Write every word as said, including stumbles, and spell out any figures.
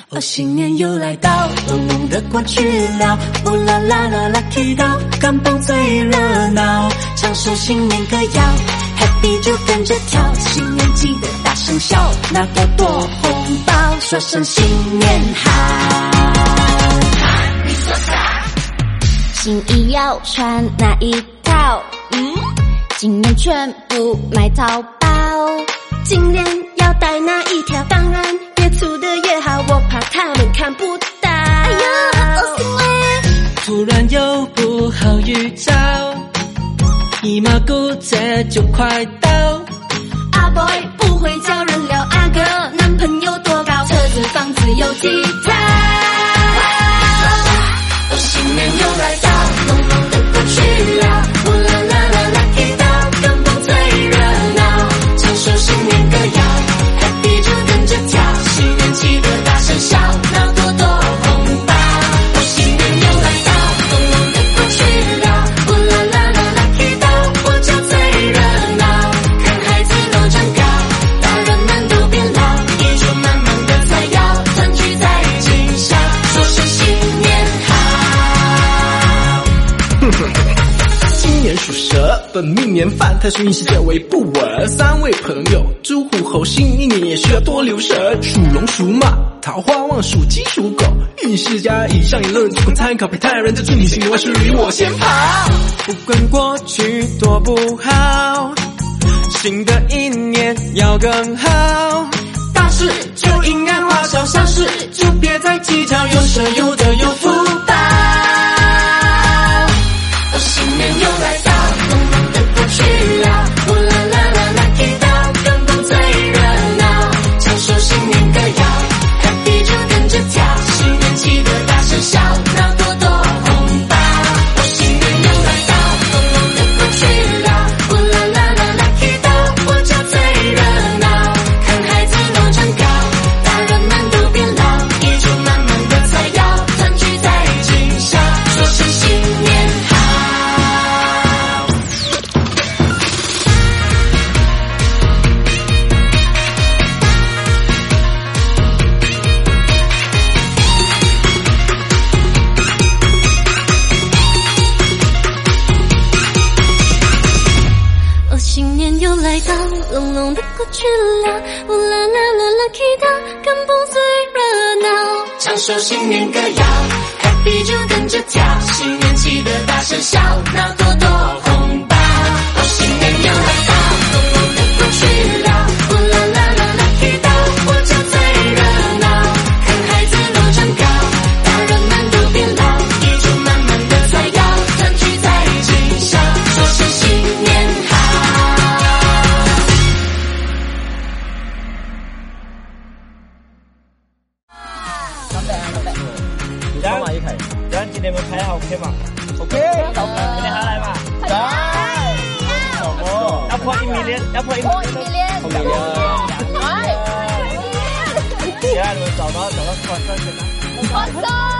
哦，新年又来到，浓浓的过去了，乌啦啦啦啦 Lucky 到，甘榜最热闹，唱首新年歌谣 ，Happy 就跟着跳，新年记得大声笑，拿多多红包，说声新年好。 新衣要穿哪一套？嗯，今年全部买淘宝。 今年要戴哪一条？当然越粗的越好，我怕他们看不到。哎呦，好恶心嘞！ 突然有不好预兆，姨妈骨折就快到。 阿 boy 不会叫人聊，阿哥男朋友多高？车子房子有几套？ 哦，新年又来到，浓浓的过去了，乌啦啦啦啦提到，甘榜最热闹，唱首新年歌谣 ，Happy 就跟着跳，新年记得大声笑，拿多多红包。哦，新年又来到，浓浓的过去了，乌啦啦啦啦提到，我家最热闹，看孩子都长高，大人们都变老，衣着满满的菜肴，团聚在今宵，说声新年好。 今年属蛇，本命年犯太岁运势较为不稳。三位朋友，猪虎猴新一年也需要多留神。属龙属马，桃花旺；属鸡属狗，运势加以上言论仅供参考，别太认真。祝你新年万事如意，我先跑。 不管过去多不好，新的一年要更好。大事就应该花小，小事就别再计较，有舍有得有福报。 新年又来到，浓浓的过去了，乌啦啦啦啦提到，甘榜最热闹，唱首新年歌谣 ，Happy 就跟着跳，新年记得大声笑，拿多多红包。哦，新年又来到，浓浓的过去了，乌啦啦啦啦提到，我家最热闹，看孩子都长高，大人们都变老，衣着满满的菜肴，团聚在今宵，说声新年好。 哦，新年又来到，浓浓的过去了，乌啦啦啦啦 Lucky 到，甘榜最热闹， 唱首新年歌谣 ，Happy 就跟着跳，新年记得大声笑，拿多多红包。哦，新年又来到，浓浓的过去了，乌啦啦啦啦提到，我家最热闹，看孩子都长高，大人们都变老，衣着满满的菜肴，团聚在今宵，说声新年好。 然後一題，然後今年我睇下 OK 嘛 ？OK， 今年下來嘛？來，要破一 million， 要破一 million， 破 million， 來，現在你們找到找到關鍵嗎？關鍵。